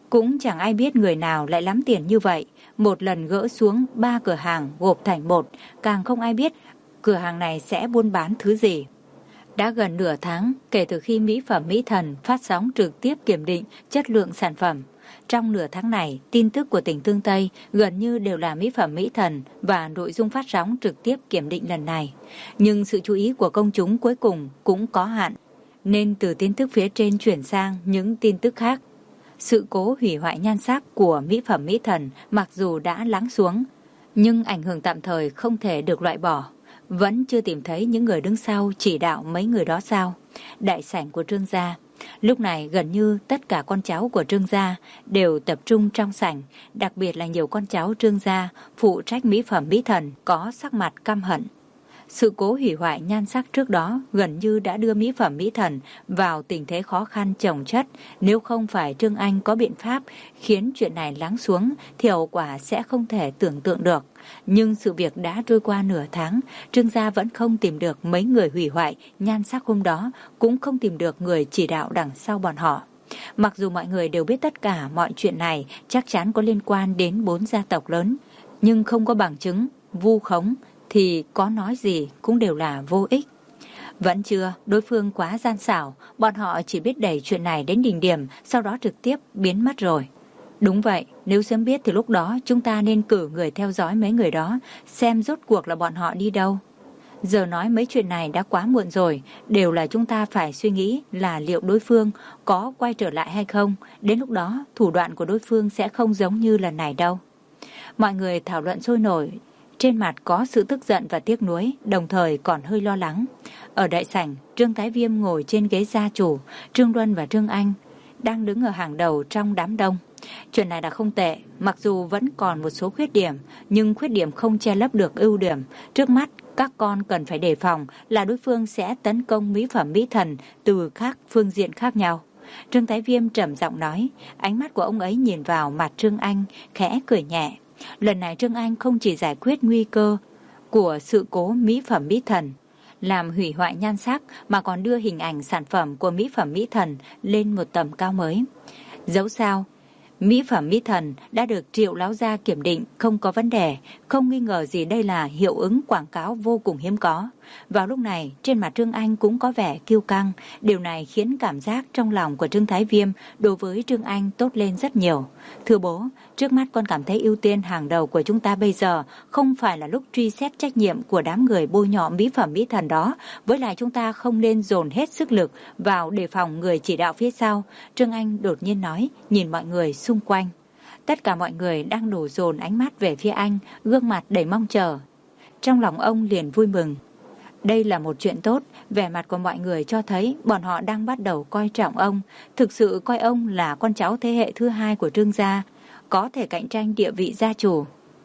Cũng chẳng ai biết người nào lại lắm tiền như vậy. Một lần gỡ xuống ba cửa hàng gộp thành một, càng không ai biết cửa hàng này sẽ buôn bán thứ gì. Đã gần nửa tháng kể từ khi mỹ phẩm Mỹ Thần phát sóng trực tiếp kiểm định chất lượng sản phẩm. Trong nửa tháng này, tin tức của tỉnh Tương Tây gần như đều là mỹ phẩm Mỹ Thần và nội dung phát sóng trực tiếp kiểm định lần này. Nhưng sự chú ý của công chúng cuối cùng cũng có hạn, nên từ tin tức phía trên chuyển sang những tin tức khác. Sự cố hủy hoại nhan sắc của mỹ phẩm Mỹ Thần mặc dù đã lắng xuống, nhưng ảnh hưởng tạm thời không thể được loại bỏ. Vẫn chưa tìm thấy những người đứng sau chỉ đạo mấy người đó sao? Đại sảnh của Trương gia. Lúc này gần như tất cả con cháu của Trương gia đều tập trung trong sảnh, đặc biệt là nhiều con cháu Trương gia phụ trách mỹ phẩm Mỹ Thần có sắc mặt căm hận. Sự cố hủy hoại nhan sắc trước đó gần như đã đưa mỹ phẩm Mỹ Thần vào tình thế khó khăn chồng chất. Nếu không phải Trương Anh có biện pháp khiến chuyện này lắng xuống thì hậu quả sẽ không thể tưởng tượng được. Nhưng sự việc đã trôi qua nửa tháng, Trương gia vẫn không tìm được mấy người hủy hoại nhan sắc hôm đó, cũng không tìm được người chỉ đạo đằng sau bọn họ. Mặc dù mọi người đều biết tất cả mọi chuyện này chắc chắn có liên quan đến bốn gia tộc lớn, nhưng không có bằng chứng, vu khống thì có nói gì cũng đều là vô ích. Vẫn chưa, đối phương quá gian xảo, bọn họ chỉ biết đẩy chuyện này đến đỉnh điểm, sau đó trực tiếp biến mất rồi. Đúng vậy, nếu sớm biết thì lúc đó chúng ta nên cử người theo dõi mấy người đó, xem rốt cuộc là bọn họ đi đâu. Giờ nói mấy chuyện này đã quá muộn rồi, đều là chúng ta phải suy nghĩ là liệu đối phương có quay trở lại hay không. Đến lúc đó, thủ đoạn của đối phương sẽ không giống như lần này đâu. Mọi người thảo luận sôi nổi, trên mặt có sự tức giận và tiếc nuối, đồng thời còn hơi lo lắng. Ở đại sảnh, Trương Thái Viêm ngồi trên ghế gia chủ, Trương Luân và Trương Anh đang đứng ở hàng đầu trong đám đông. Chuyện này đã không tệ, mặc dù vẫn còn một số khuyết điểm, nhưng khuyết điểm không che lấp được ưu điểm. Trước mắt, các con cần phải đề phòng là đối phương sẽ tấn công mỹ phẩm Mỹ Thần từ các phương diện khác nhau. Trương Thái Viêm trầm giọng nói, ánh mắt của ông ấy nhìn vào mặt Trương Anh, khẽ cười nhẹ. Lần này Trương Anh không chỉ giải quyết nguy cơ của sự cố mỹ phẩm Mỹ Thần làm hủy hoại nhan sắc, mà còn đưa hình ảnh sản phẩm của mỹ phẩm Mỹ Thần lên một tầm cao mới. Dẫu sao, mỹ phẩm Mỹ Thần đã được Triệu lão gia kiểm định không có vấn đề, không nghi ngờ gì đây là hiệu ứng quảng cáo vô cùng hiếm có. Vào lúc này, trên mặt Trương Anh cũng có vẻ kiêu căng, điều này khiến cảm giác trong lòng của Trương Thái Viêm đối với Trương Anh tốt lên rất nhiều. Thưa bố, trước mắt con cảm thấy ưu tiên hàng đầu của chúng ta bây giờ không phải là lúc truy xét trách nhiệm của đám người bôi nhọ mỹ phẩm Mỹ Thần đó, với lại chúng ta không nên dồn hết sức lực vào đề phòng người chỉ đạo phía sau. Trương Anh đột nhiên nói, nhìn mọi người xung quanh. Tất cả mọi người đang đổ dồn ánh mắt về phía anh, gương mặt đầy mong chờ. Trong lòng ông liền vui mừng. Đây là một chuyện tốt, vẻ mặt của mọi người cho thấy bọn họ đang bắt đầu coi trọng ông, thực sự coi ông là con cháu thế hệ thứ hai của Trương gia, có thể cạnh tranh địa vị gia chủ.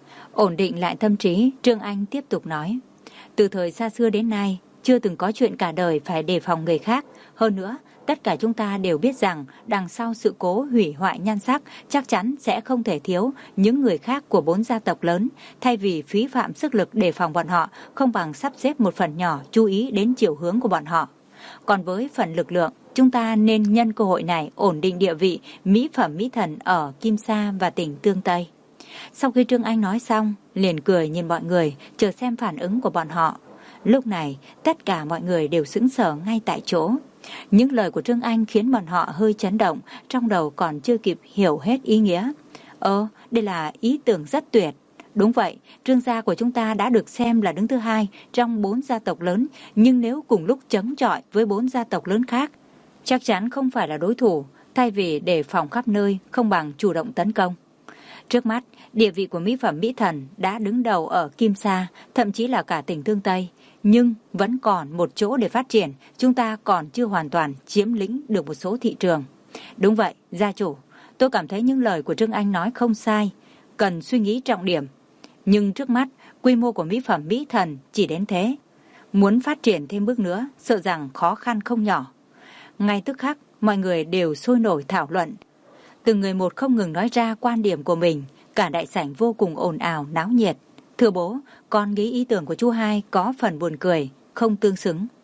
Ổn định lại tâm trí, Trương Anh tiếp tục nói. Từ thời xa xưa đến nay, chưa từng có chuyện cả đời phải đề phòng người khác. Hơn nữa, tất cả chúng ta đều biết rằng đằng sau sự cố hủy hoại nhan sắc chắc chắn sẽ không thể thiếu những người khác của bốn gia tộc lớn. Thay vì phí phạm sức lực đề phòng bọn họ, không bằng sắp xếp một phần nhỏ chú ý đến chiều hướng của bọn họ. Còn với phần lực lượng, chúng ta nên nhân cơ hội này ổn định địa vị mỹ phẩm Mỹ Thần ở Kim Sa và tỉnh Tương Tây. Sau khi Trương Anh nói xong, liền cười nhìn mọi người, chờ xem phản ứng của bọn họ. Lúc này, tất cả mọi người đều sững sờ ngay tại chỗ. Những lời của Trương Anh khiến bọn họ hơi chấn động, trong đầu còn chưa kịp hiểu hết ý nghĩa. Ơ, đây là ý tưởng rất tuyệt. Đúng vậy, Trương gia của chúng ta đã được xem là đứng thứ hai trong bốn gia tộc lớn, nhưng nếu cùng lúc chống chọi với bốn gia tộc lớn khác, chắc chắn không phải là đối thủ. Thay vì đề phòng khắp nơi, không bằng chủ động tấn công. Trước mắt, địa vị của mỹ phẩm Mỹ Thần đã đứng đầu ở Kim Sa, thậm chí là cả tỉnh Tương Tây. Nhưng vẫn còn một chỗ để phát triển, chúng ta còn chưa hoàn toàn chiếm lĩnh được một số thị trường. Đúng vậy, gia chủ, tôi cảm thấy những lời của Trương Anh nói không sai, cần suy nghĩ trọng điểm. Nhưng trước mắt, quy mô của mỹ phẩm Mỹ Thần chỉ đến thế. Muốn phát triển thêm bước nữa, sợ rằng khó khăn không nhỏ. Ngay tức khắc, mọi người đều sôi nổi thảo luận. Từng người một không ngừng nói ra quan điểm của mình, cả đại sảnh vô cùng ồn ào, náo nhiệt. Thưa bố, con nghĩ ý tưởng của chú hai có phần buồn cười, không tương xứng.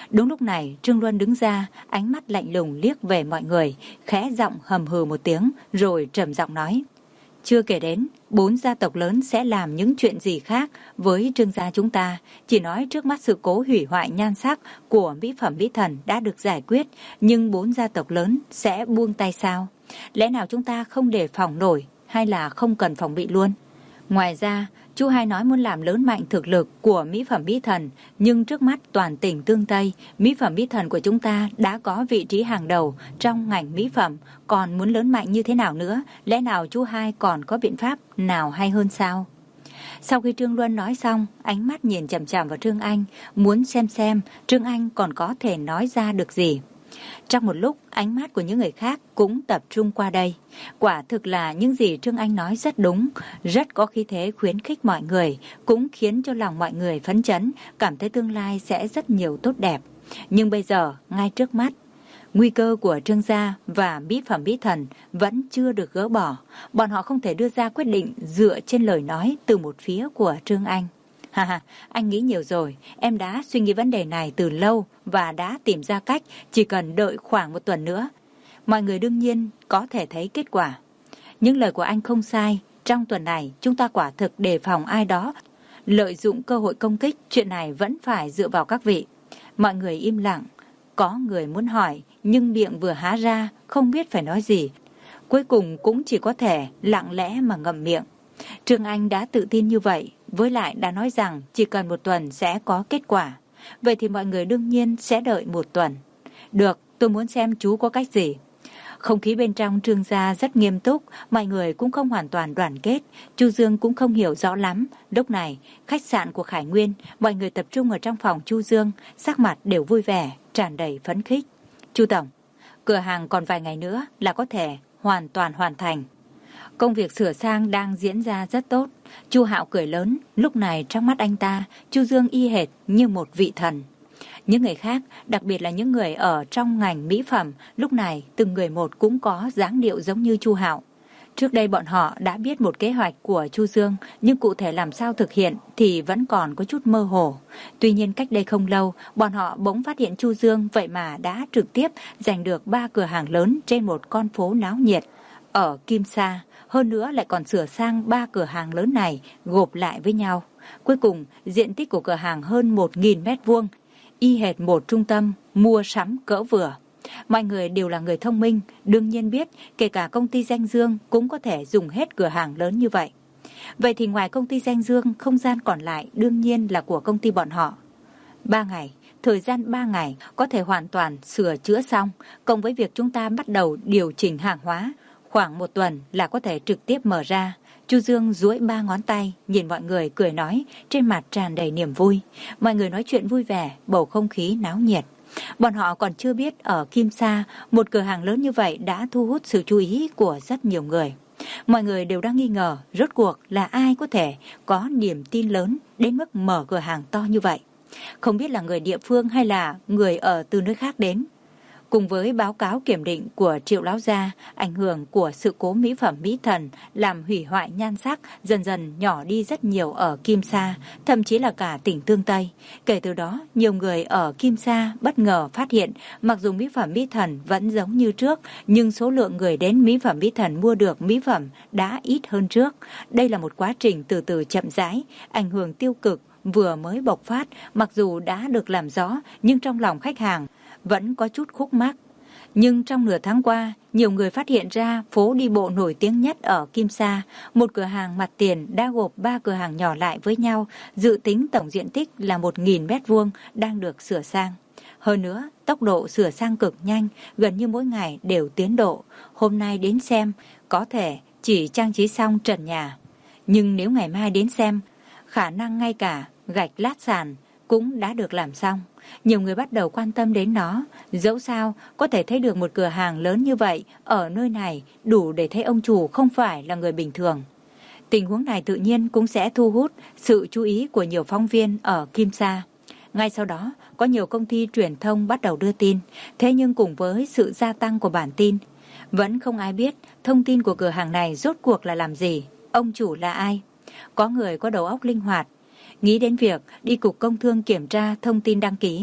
Đúng lúc này, Trương Luân đứng ra, ánh mắt lạnh lùng liếc về mọi người, khẽ giọng hầm hừ một tiếng, rồi trầm giọng nói. Chưa kể đến, bốn gia tộc lớn sẽ làm những chuyện gì khác với Trương gia chúng ta. Chỉ nói trước mắt sự cố hủy hoại nhan sắc của mỹ phẩm mỹ thần đã được giải quyết, nhưng bốn gia tộc lớn sẽ buông tay sao? Lẽ nào chúng ta không đề phòng nổi, hay là không cần phòng bị luôn? Ngoài ra, chú hai nói muốn làm lớn mạnh thực lực của mỹ phẩm mỹ thần, nhưng trước mắt toàn tỉnh Tương Tây, mỹ phẩm mỹ thần của chúng ta đã có vị trí hàng đầu trong ngành mỹ phẩm, còn muốn lớn mạnh như thế nào nữa? Lẽ nào chú hai còn có biện pháp nào hay hơn sao? Sau khi Trương Luân nói xong, ánh mắt nhìn chằm chằm vào Trương Anh, muốn xem xem Trương Anh còn có thể nói ra được gì. Trong một lúc, ánh mắt của những người khác cũng tập trung qua đây. Quả thực là những gì Trương Anh nói rất đúng, rất có khí thế khuyến khích mọi người, cũng khiến cho lòng mọi người phấn chấn, cảm thấy tương lai sẽ rất nhiều tốt đẹp. Nhưng bây giờ, ngay trước mắt, nguy cơ của Trương gia và mỹ phẩm mỹ thần vẫn chưa được gỡ bỏ. Bọn họ không thể đưa ra quyết định dựa trên lời nói từ một phía của Trương Anh. Ha ha, anh nghĩ nhiều rồi, em đã suy nghĩ vấn đề này từ lâu và đã tìm ra cách, chỉ cần đợi khoảng một tuần nữa. Mọi người đương nhiên có thể thấy kết quả. Những lời của anh không sai, trong tuần này chúng ta quả thực đề phòng ai đó lợi dụng cơ hội công kích, chuyện này vẫn phải dựa vào các vị. Mọi người im lặng, có người muốn hỏi nhưng miệng vừa há ra không biết phải nói gì. Cuối cùng cũng chỉ có thể lặng lẽ mà ngậm miệng. Trương Anh đã tự tin như vậy, với lại đã nói rằng chỉ cần một tuần sẽ có kết quả. Vậy thì mọi người đương nhiên sẽ đợi một tuần. Được, tôi muốn xem chú có cách gì. Không khí bên trong Trương gia rất nghiêm túc, mọi người cũng không hoàn toàn đoàn kết. Chu Dương cũng không hiểu rõ lắm. Lúc này, khách sạn của Khải Nguyên, mọi người tập trung ở trong phòng Chu Dương, sắc mặt đều vui vẻ, tràn đầy phấn khích. Chu Tổng, cửa hàng còn vài ngày nữa là có thể hoàn toàn hoàn thành. Công việc sửa sang đang diễn ra rất tốt. Chu Hạo cười lớn, lúc này trong mắt anh ta, Chu Dương y hệt như một vị thần. Những người khác, đặc biệt là những người ở trong ngành mỹ phẩm, lúc này từng người một cũng có dáng điệu giống như Chu Hạo. Trước đây bọn họ đã biết một kế hoạch của Chu Dương, nhưng cụ thể làm sao thực hiện thì vẫn còn có chút mơ hồ. Tuy nhiên cách đây không lâu, bọn họ bỗng phát hiện Chu Dương vậy mà đã trực tiếp giành được ba cửa hàng lớn trên một con phố náo nhiệt ở Kim Sa. Hơn nữa lại còn sửa sang ba cửa hàng lớn này gộp lại với nhau. Cuối cùng, diện tích của cửa hàng hơn một nghìn mét vuông, y hệt một trung tâm mua sắm cỡ vừa. Mọi người đều là người thông minh, đương nhiên biết kể cả công ty Danh Dương cũng có thể dùng hết cửa hàng lớn như vậy. Vậy thì ngoài công ty Danh Dương, không gian còn lại đương nhiên là của công ty bọn họ. Ba ngày, thời gian ba ngày có thể hoàn toàn sửa chữa xong, cộng với việc chúng ta bắt đầu điều chỉnh hàng hóa. Khoảng một tuần là có thể trực tiếp mở ra. Chu Dương duỗi ba ngón tay, nhìn mọi người cười nói, trên mặt tràn đầy niềm vui. Mọi người nói chuyện vui vẻ, bầu không khí náo nhiệt. Bọn họ còn chưa biết ở Kim Sa, một cửa hàng lớn như vậy đã thu hút sự chú ý của rất nhiều người. Mọi người đều đang nghi ngờ, rốt cuộc là ai có thể có niềm tin lớn đến mức mở cửa hàng to như vậy. Không biết là người địa phương hay là người ở từ nơi khác đến. Cùng với báo cáo kiểm định của Triệu Lão Gia, ảnh hưởng của sự cố mỹ phẩm mỹ thần làm hủy hoại nhan sắc dần dần nhỏ đi rất nhiều ở Kim Sa, thậm chí là cả tỉnh Tương Tây. Kể từ đó, nhiều người ở Kim Sa bất ngờ phát hiện mặc dù mỹ phẩm mỹ thần vẫn giống như trước, nhưng số lượng người đến mỹ phẩm mỹ thần mua được mỹ phẩm đã ít hơn trước. Đây là một quá trình từ từ chậm rãi, ảnh hưởng tiêu cực vừa mới bộc phát, mặc dù đã được làm rõ, nhưng trong lòng khách hàng vẫn có chút khúc mắc. Nhưng trong nửa tháng qua, nhiều người phát hiện ra phố đi bộ nổi tiếng nhất ở Kim Sa, một cửa hàng mặt tiền đã gộp ba cửa hàng nhỏ lại với nhau, dự tính tổng diện tích là một nghìn mét vuông đang được sửa sang. Hơn nữa, tốc độ sửa sang cực nhanh, gần như mỗi ngày đều tiến độ. Hôm nay đến xem, có thể chỉ trang trí xong trần nhà. Nhưng nếu ngày mai đến xem, khả năng ngay cả gạch lát sàn cũng đã được làm xong. Nhiều người bắt đầu quan tâm đến nó. Dẫu sao, có thể thấy được một cửa hàng lớn như vậy ở nơi này đủ để thấy ông chủ không phải là người bình thường. Tình huống này tự nhiên cũng sẽ thu hút sự chú ý của nhiều phóng viên ở Kim Sa. Ngay sau đó, có nhiều công ty truyền thông bắt đầu đưa tin. Thế nhưng cùng với sự gia tăng của bản tin, vẫn không ai biết thông tin của cửa hàng này rốt cuộc là làm gì, ông chủ là ai. Có người có đầu óc linh hoạt, nghĩ đến việc đi cục công thương kiểm tra thông tin đăng ký.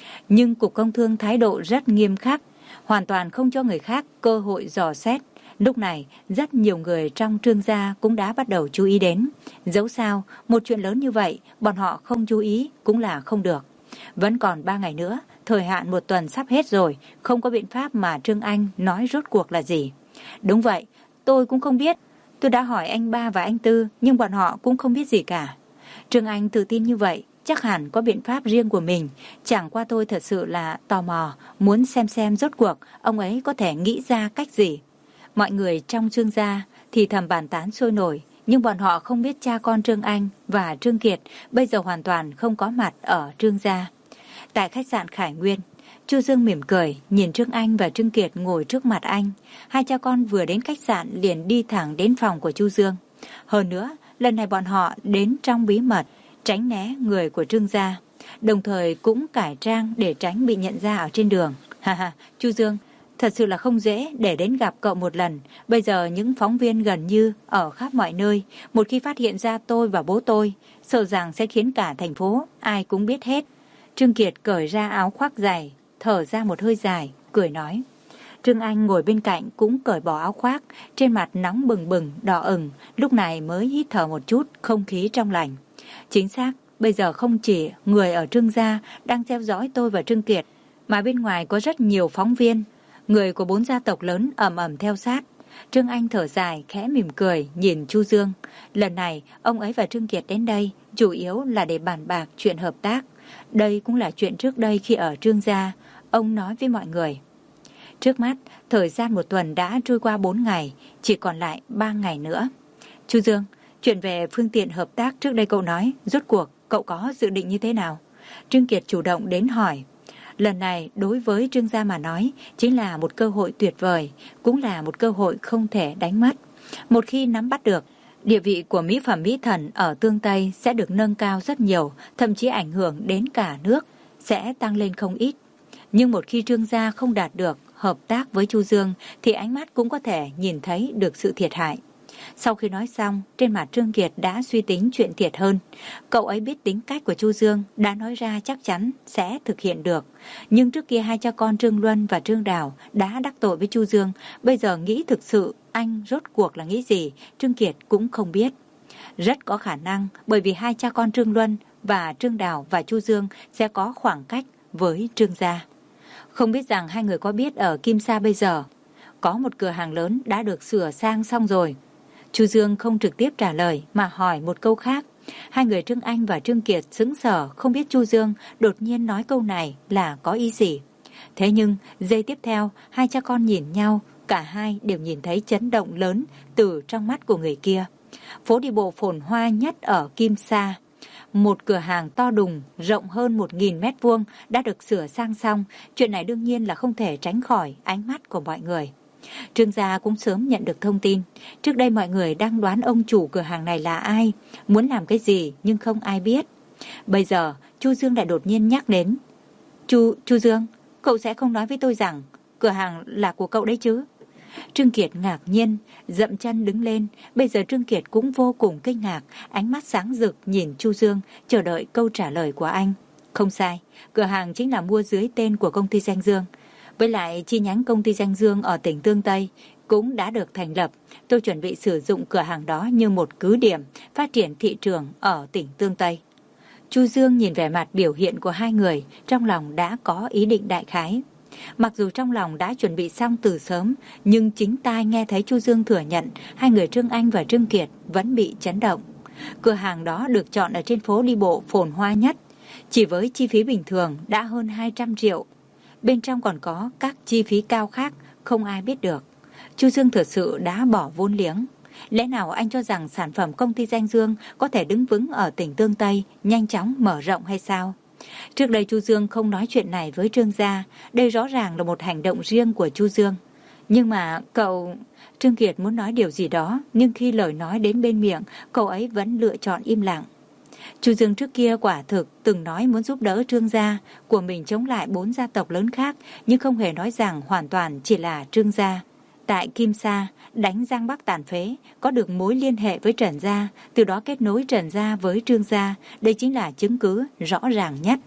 Nhưng Cục Công Thương thái độ rất nghiêm khắc, hoàn toàn không cho người khác cơ hội dò xét. Lúc này, rất nhiều người trong Trương gia cũng đã bắt đầu chú ý đến. Dẫu sao, một chuyện lớn như vậy, bọn họ không chú ý cũng là không được. Vẫn còn ba ngày nữa, thời hạn một tuần sắp hết rồi, không có biện pháp mà Trương Anh nói rốt cuộc là gì. Đúng vậy, tôi cũng không biết. Tôi đã hỏi anh ba và anh Tư, nhưng bọn họ cũng không biết gì cả. Trương Anh tự tin như vậy, chắc hẳn có biện pháp riêng của mình. Chẳng qua tôi thật sự là tò mò, muốn xem xem rốt cuộc ông ấy có thể nghĩ ra cách gì. Mọi người trong Trương gia thì thầm bàn tán sôi nổi, nhưng bọn họ không biết cha con Trương Anh và Trương Kiệt bây giờ hoàn toàn không có mặt ở Trương gia. Tại khách sạn Khải Nguyên, Chu Dương mỉm cười nhìn Trương Anh và Trương Kiệt ngồi trước mặt anh. Hai cha con vừa đến khách sạn liền đi thẳng đến phòng của Chu Dương. Hơn nữa, lần này bọn họ đến trong bí mật, tránh né người của Trương gia, đồng thời cũng cải trang để tránh bị nhận ra ở trên đường. Ha ha, Chu Dương, thật sự là không dễ để đến gặp cậu một lần. Bây giờ những phóng viên gần như ở khắp mọi nơi, một khi phát hiện ra tôi và bố tôi, sợ rằng sẽ khiến cả thành phố ai cũng biết hết. Trương Kiệt cởi ra áo khoác dày, thở ra một hơi dài, cười nói. Trương Anh ngồi bên cạnh cũng cởi bỏ áo khoác, trên mặt nóng bừng bừng, đỏ ửng, lúc này mới hít thở một chút không khí trong lành. Chính xác, bây giờ không chỉ người ở Trương gia đang theo dõi tôi và Trương Kiệt, mà bên ngoài có rất nhiều phóng viên, người của bốn gia tộc lớn ầm ầm theo sát. Trương Anh thở dài, khẽ mỉm cười, nhìn Chu Dương. Lần này, ông ấy và Trương Kiệt đến đây, chủ yếu là để bàn bạc chuyện hợp tác. Đây cũng là chuyện trước đây khi ở Trương gia, ông nói với mọi người. Trước mắt, thời gian một tuần đã trôi qua bốn ngày, chỉ còn lại ba ngày nữa. Chu Dương, chuyện về phương tiện hợp tác trước đây cậu nói, rốt cuộc cậu có dự định như thế nào? Trương Kiệt chủ động đến hỏi. Lần này đối với Trương gia mà nói chính là một cơ hội tuyệt vời, cũng là một cơ hội không thể đánh mất. Một khi nắm bắt được, địa vị của mỹ phẩm mỹ thần ở Tương Tây sẽ được nâng cao rất nhiều, thậm chí ảnh hưởng đến cả nước, sẽ tăng lên không ít. Nhưng một khi Trương gia không đạt được hợp tác với Chu Dương thì ánh mắt cũng có thể nhìn thấy được sự thiệt hại. Sau khi nói xong, trên mặt Trương Kiệt đã suy tính chuyện thiệt hơn. Cậu ấy biết tính cách của Chu Dương, đã nói ra chắc chắn sẽ thực hiện được. Nhưng trước kia hai cha con Trương Luân và Trương Đào đã đắc tội với Chu Dương, bây giờ nghĩ thực sự anh rốt cuộc là nghĩ gì, Trương Kiệt cũng không biết. Rất có khả năng bởi vì hai cha con Trương Luân và Trương Đào và Chu Dương sẽ có khoảng cách với Trương gia. Không biết rằng hai người có biết ở Kim Sa bây giờ có một cửa hàng lớn đã được sửa sang xong rồi. Chu Dương không trực tiếp trả lời mà hỏi một câu khác. Hai người Trương Anh và Trương Kiệt sững sờ không biết Chu Dương đột nhiên nói câu này là có ý gì. Thế nhưng giây tiếp theo hai cha con nhìn nhau, cả hai đều nhìn thấy chấn động lớn từ trong mắt của người kia. Phố đi bộ phồn hoa nhất ở Kim Sa, một cửa hàng to đùng rộng hơn một nghìn mét vuông đã được sửa sang xong. Chuyện này đương nhiên là không thể tránh khỏi ánh mắt của mọi người. Trương gia cũng sớm nhận được thông tin. Trước đây mọi người đang đoán ông chủ cửa hàng này là ai, muốn làm cái gì nhưng không ai biết. Bây giờ Chu Dương lại đột nhiên nhắc đến. Chu, Chu Dương, cậu sẽ không nói với tôi rằng cửa hàng là của cậu đấy chứ? Trương Kiệt ngạc nhiên, dậm chân đứng lên. Bây giờ Trương Kiệt cũng vô cùng kinh ngạc, ánh mắt sáng rực nhìn Chu Dương, chờ đợi câu trả lời của anh. Không sai, cửa hàng chính là mua dưới tên của công ty Danh Dương. Với lại chi nhánh công ty Danh Dương ở tỉnh Tương Tây cũng đã được thành lập. Tôi chuẩn bị sử dụng cửa hàng đó như một cứ điểm phát triển thị trường ở tỉnh Tương Tây. Chu Dương nhìn vẻ mặt biểu hiện của hai người, trong lòng đã có ý định đại khái. Mặc dù trong lòng đã chuẩn bị xong từ sớm, nhưng chính tai nghe thấy Chu Dương thừa nhận hai người Trương Anh và Trương Kiệt vẫn bị chấn động. Cửa hàng đó được chọn ở trên phố đi bộ phồn hoa nhất, chỉ với chi phí bình thường đã hơn hai trăm triệu. Bên trong còn có các chi phí cao khác không ai biết được. Chu Dương thật sự đã bỏ vốn liếng. Lẽ nào anh cho rằng sản phẩm công ty Danh Dương có thể đứng vững ở tỉnh Tương Tây, nhanh chóng mở rộng hay sao? Trước đây Chu Dương không nói chuyện này với Trương gia, đây rõ ràng là một hành động riêng của Chu Dương. Nhưng mà cậu... Trương Kiệt muốn nói điều gì đó, nhưng khi lời nói đến bên miệng, cậu ấy vẫn lựa chọn im lặng. Chu Dương trước kia quả thực từng nói muốn giúp đỡ Trương gia của mình chống lại bốn gia tộc lớn khác, nhưng không hề nói rằng hoàn toàn chỉ là Trương gia. Tại Kim Sa, đánh Giang Bắc tàn phế, có được mối liên hệ với Trần gia, từ đó kết nối Trần gia với Trương gia, đây chính là chứng cứ rõ ràng nhất.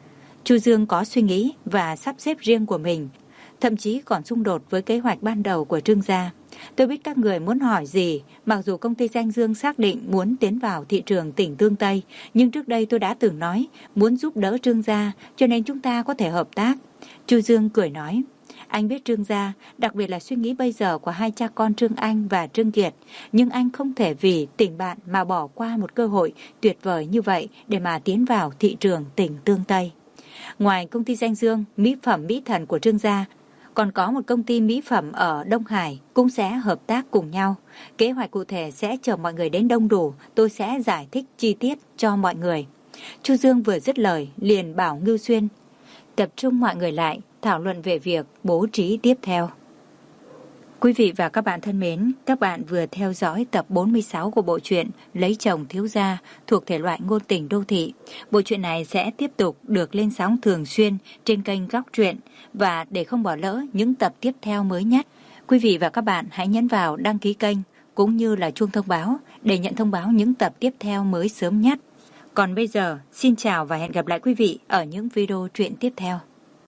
Chu Dương có suy nghĩ và sắp xếp riêng của mình, thậm chí còn xung đột với kế hoạch ban đầu của Trương gia. Tôi biết các người muốn hỏi gì, mặc dù công ty Danh Dương xác định muốn tiến vào thị trường tỉnh Tương Tây, nhưng trước đây tôi đã từng nói muốn giúp đỡ Trương gia, cho nên chúng ta có thể hợp tác. Chu Dương cười nói, anh biết Trương gia, đặc biệt là suy nghĩ bây giờ của hai cha con Trương Anh và Trương Kiệt, nhưng anh không thể vì tình bạn mà bỏ qua một cơ hội tuyệt vời như vậy để mà tiến vào thị trường tỉnh Tương Tây. Ngoài công ty Danh Dương, mỹ phẩm Mỹ Thần của Trương gia, còn có một công ty mỹ phẩm ở Đông Hải cũng sẽ hợp tác cùng nhau. Kế hoạch cụ thể sẽ chờ mọi người đến đông đủ, tôi sẽ giải thích chi tiết cho mọi người. Chu Dương vừa dứt lời, liền bảo Ngưu Xuyên tập trung mọi người lại, thảo luận về việc bố trí tiếp theo. Quý vị và các bạn thân mến, các bạn vừa theo dõi tập bốn mươi sáu của bộ truyện Lấy chồng thiếu gia thuộc thể loại ngôn tình đô thị. Bộ truyện này sẽ tiếp tục được lên sóng thường xuyên trên kênh Góc Truyện, và để không bỏ lỡ những tập tiếp theo mới nhất, quý vị và các bạn hãy nhấn vào đăng ký kênh cũng như là chuông thông báo để nhận thông báo những tập tiếp theo mới sớm nhất. Còn bây giờ, xin chào và hẹn gặp lại quý vị ở những video truyện tiếp theo.